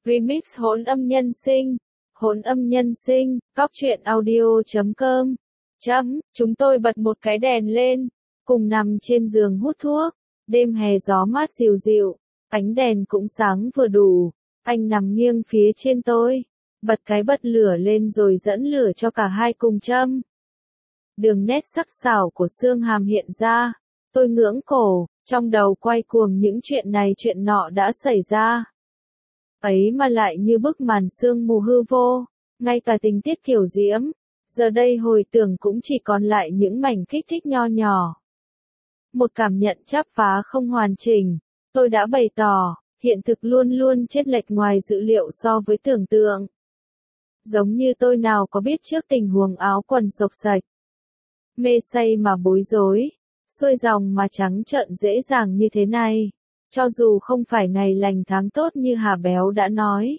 Remix hỗn âm nhân sinh. Hỗn âm nhân sinh, góc truyện audio.com. Chúng tôi bật một cái đèn lên, cùng nằm trên giường hút thuốc. Đêm hè gió mát dịu dịu, ánh đèn cũng sáng vừa đủ. Anh nằm nghiêng phía trên tôi, bật cái bật lửa lên rồi dẫn lửa cho cả hai cùng châm. Đường nét sắc sảo của xương hàm hiện ra, tôi ngưỡng cổ, trong đầu quay cuồng những chuyện này chuyện nọ đã xảy ra. Ấy mà lại như bức màn sương mù hư vô, ngay cả tình tiết kiểu diễm, giờ đây hồi tưởng cũng chỉ còn lại những mảnh kích thích nho nhỏ. Một cảm nhận chắp vá không hoàn chỉnh, tôi đã bày tỏ, hiện thực luôn luôn chênh lệch ngoài dự liệu so với tưởng tượng. Giống như tôi nào có biết trước tình huống áo quần xộc xạch. Mê say mà bối rối, xuôi dòng mà trắng trợn dễ dàng như thế này. Cho dù không phải ngày lành tháng tốt như Hà Béo đã nói.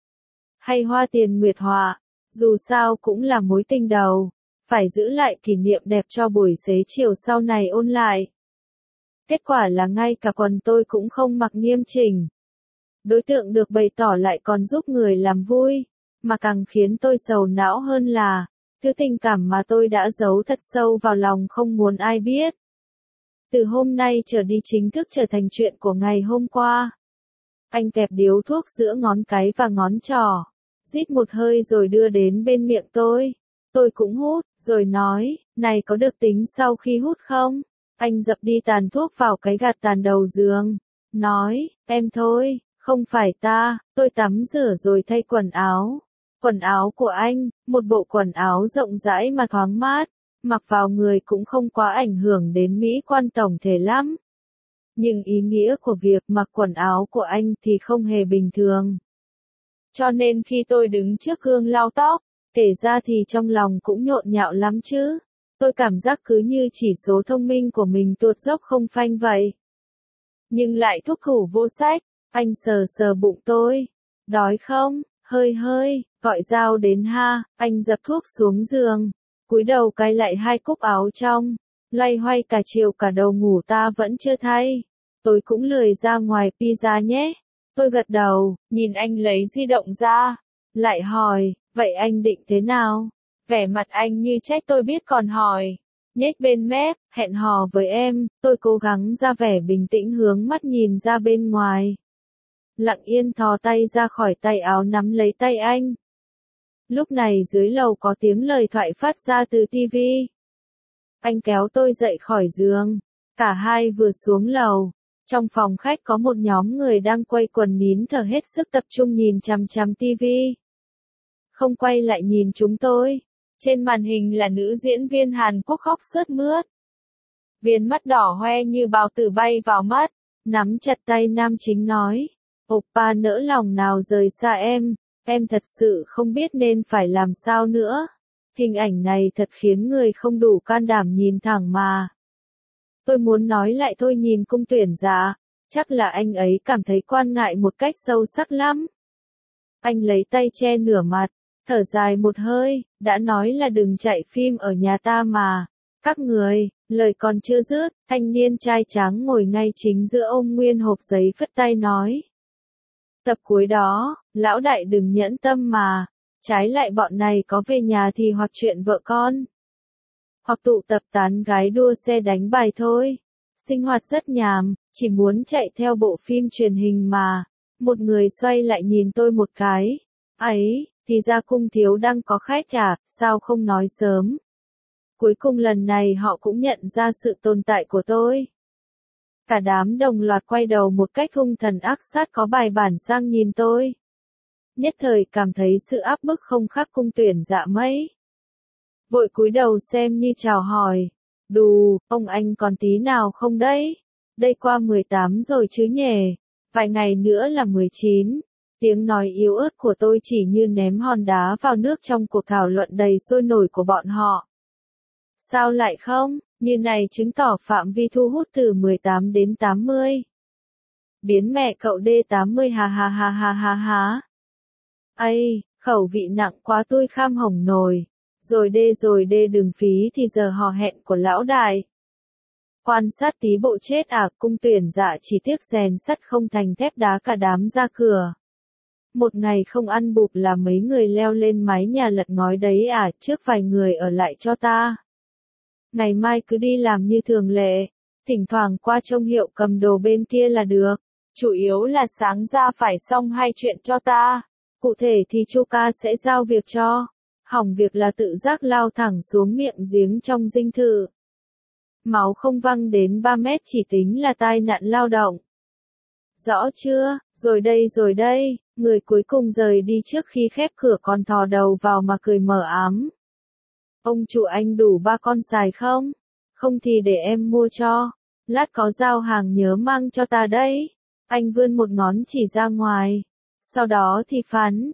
Hay hoa tiền nguyệt họa, dù sao cũng là mối tình đầu. Phải giữ lại kỷ niệm đẹp cho buổi xế chiều sau này ôn lại. Kết quả là ngay cả quần tôi cũng không mặc nghiêm chỉnh. Đối tượng được bày tỏ lại còn giúp người làm vui. Mà càng khiến tôi sầu não hơn là, thứ tình cảm mà tôi đã giấu thật sâu vào lòng không muốn ai biết. Từ hôm nay trở đi chính thức trở thành chuyện của ngày hôm qua. Anh kẹp điếu thuốc giữa ngón cái và ngón trỏ, rít một hơi rồi đưa đến bên miệng tôi. Tôi cũng hút, rồi nói, này có được tính sau khi hút không? Anh dập đi tàn thuốc vào cái gạt tàn đầu giường, nói, em thôi, không phải ta. Tôi tắm rửa rồi thay quần áo. Quần áo của anh, một bộ quần áo rộng rãi mà thoáng mát. Mặc vào người cũng không quá ảnh hưởng đến mỹ quan tổng thể lắm. Nhưng ý nghĩa của việc mặc quần áo của anh thì không hề bình thường. Cho nên khi tôi đứng trước gương lau tóc, kể ra thì trong lòng cũng nhộn nhạo lắm chứ. Tôi cảm giác cứ như chỉ số thông minh của mình tuột dốc không phanh vậy. Nhưng lại thúc thủ vô sách, anh sờ sờ bụng tôi. Đói không? Hơi hơi, gọi dao đến ha. Anh dập thuốc xuống giường. Cúi đầu cài lại hai cúc áo trong, loay hoay cả chiều cả đầu ngủ ta vẫn chưa thay. Tôi cũng lười ra ngoài pizza nhé. Tôi gật đầu, nhìn anh lấy di động ra, lại hỏi, vậy anh định thế nào? Vẻ mặt anh như trách tôi biết còn hỏi. Nhếch bên mép, hẹn hò với em. Tôi cố gắng ra vẻ bình tĩnh hướng mắt nhìn ra bên ngoài. Lặng yên thò tay ra khỏi tay áo nắm lấy tay anh. Lúc này dưới lầu có tiếng lời thoại phát ra từ tivi. Anh kéo tôi dậy khỏi giường. Cả hai vừa xuống lầu. Trong phòng khách có một nhóm người đang quây quần nín thở hết sức tập trung nhìn chằm chằm tivi. Không quay lại nhìn chúng tôi. Trên màn hình là nữ diễn viên Hàn Quốc khóc sướt mướt. Viền mắt đỏ hoe như bào tử bay vào mắt. Nắm chặt tay nam chính nói. Oppa nỡ lòng nào rời xa em thật sự không biết nên phải làm sao nữa. Hình ảnh này thật khiến người không đủ can đảm nhìn thẳng mà. Tôi muốn nói lại thôi nhìn cung tuyển giả, chắc là anh ấy cảm thấy quan ngại một cách sâu sắc lắm. Anh lấy tay che nửa mặt, thở dài một hơi, đã nói là đừng chạy phim ở nhà ta mà. Các người, lời còn chưa dứt, thanh niên trai tráng ngồi ngay chính giữa ôm nguyên hộp giấy phất tay nói. Tập cuối đó, lão đại đừng nhẫn tâm mà, trái lại bọn này có về nhà thì hoặc chuyện vợ con, hoặc tụ tập tán gái đua xe đánh bài thôi. Sinh hoạt rất nhàm, chỉ muốn chạy theo bộ phim truyền hình mà. Một người xoay lại nhìn tôi một cái. Ấy, thì ra cung thiếu đang có khách à, sao không nói sớm. Cuối cùng lần này họ cũng nhận ra sự tồn tại của tôi. Cả đám đồng loạt quay đầu một cách hung thần ác sát có bài bản sang nhìn tôi. Nhất thời cảm thấy sự áp bức không khác cung tuyển dạ mấy. Vội cúi đầu xem như chào hỏi. Đù, ông anh còn tí nào không đấy? Đây qua 18 rồi chứ nhỉ? Vài ngày nữa là 19. Tiếng nói yếu ớt của tôi chỉ như ném hòn đá vào nước trong cuộc thảo luận đầy sôi nổi của bọn họ. Sao lại không? Như này chứng tỏ phạm vi thu hút từ 18 đến 80. Biến mẹ cậu D80 ha ha ha ha ha ha. Ây, khẩu vị nặng quá tôi kham hỏng nồi. Rồi đê đừng phí thì giờ hò hẹn của lão đại. Quan sát tí bộ chết à, cung tuyển dạ chỉ tiếc rèn sắt không thành thép đá cả đám ra cửa. Một ngày không ăn bụp là mấy người leo lên mái nhà lật ngói đấy à, trước vài người ở lại cho ta. Ngày mai cứ đi làm như thường lệ, thỉnh thoảng qua trông hiệu cầm đồ bên kia là được. Chủ yếu là sáng ra phải xong 2 chuyện cho ta. Cụ thể thì Chu ca sẽ giao việc cho. Hỏng việc là tự giác lao thẳng xuống miệng giếng trong dinh thự. Máu không văng đến 3 mét chỉ tính là tai nạn lao động. Rõ chưa, rồi đây, người cuối cùng rời đi trước khi khép cửa còn thò đầu vào mà cười mờ ám. Ông chủ anh đủ 3 con xài không? Không thì để em mua cho. Lát có giao hàng nhớ mang cho ta đấy. Anh vươn một ngón chỉ ra ngoài. Sau đó thì phắn,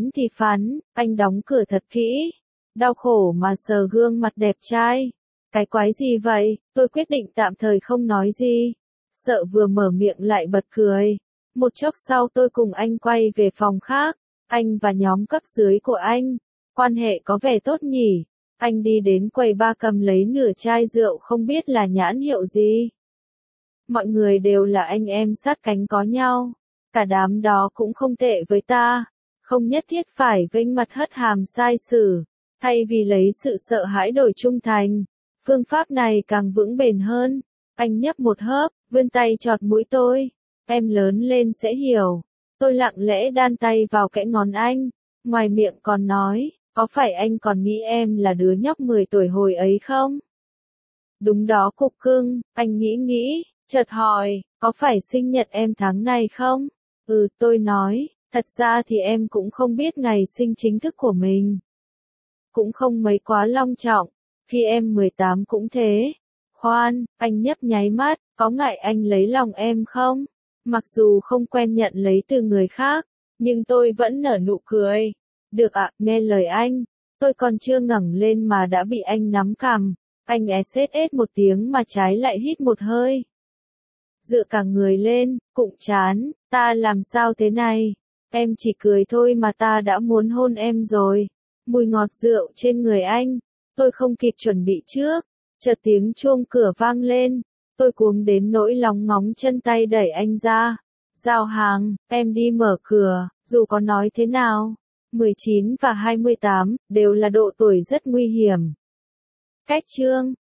anh đóng cửa thật kỹ. Đau khổ mà sờ gương mặt đẹp trai. Cái quái gì vậy, tôi quyết định tạm thời không nói gì. Sợ vừa mở miệng lại bật cười. Một chốc sau tôi cùng anh quay về phòng khác. Anh và nhóm cấp dưới của anh. Quan hệ có vẻ tốt nhỉ. Anh đi đến quầy bar cầm lấy nửa chai rượu không biết là nhãn hiệu gì. Mọi người đều là anh em sát cánh có nhau. Cả đám đó cũng không tệ với ta. Không nhất thiết phải vênh mặt hất hàm sai sử. Thay vì lấy sự sợ hãi đổi trung thành. Phương pháp này càng vững bền hơn. Anh nhấp một hớp, vươn tay chọt mũi tôi. Em lớn lên sẽ hiểu. Tôi lặng lẽ đan tay vào kẽ ngón anh. Ngoài miệng còn nói, có phải anh còn nghĩ em là đứa nhóc 10 tuổi hồi ấy không? Đúng đó cục cưng, anh nghĩ, chợt hỏi, có phải sinh nhật em tháng này không? Tôi nói, thật ra thì em cũng không biết ngày sinh chính thức của mình. Cũng không mấy quá long trọng, khi em 18 cũng thế. Khoan, anh nhấp nháy mắt, có ngại anh lấy lòng em không? Mặc dù không quen nhận lấy từ người khác, nhưng tôi vẫn nở nụ cười. Được ạ, nghe lời anh. Tôi còn chưa ngẩng lên mà đã bị anh nắm cằm. Anh ét một tiếng mà trái lại hít một hơi. Dựa cả người lên, cụng chán, ta làm sao thế này? Em chỉ cười thôi mà ta đã muốn hôn em rồi. Mùi ngọt rượu trên người anh. Tôi không kịp chuẩn bị trước. Chợt tiếng chuông cửa vang lên. Tôi cuống đến nỗi lóng ngóng chân tay đẩy anh ra. Giao hàng, em đi mở cửa, dù có nói thế nào. 19 và 28, đều là độ tuổi rất nguy hiểm. Cách chương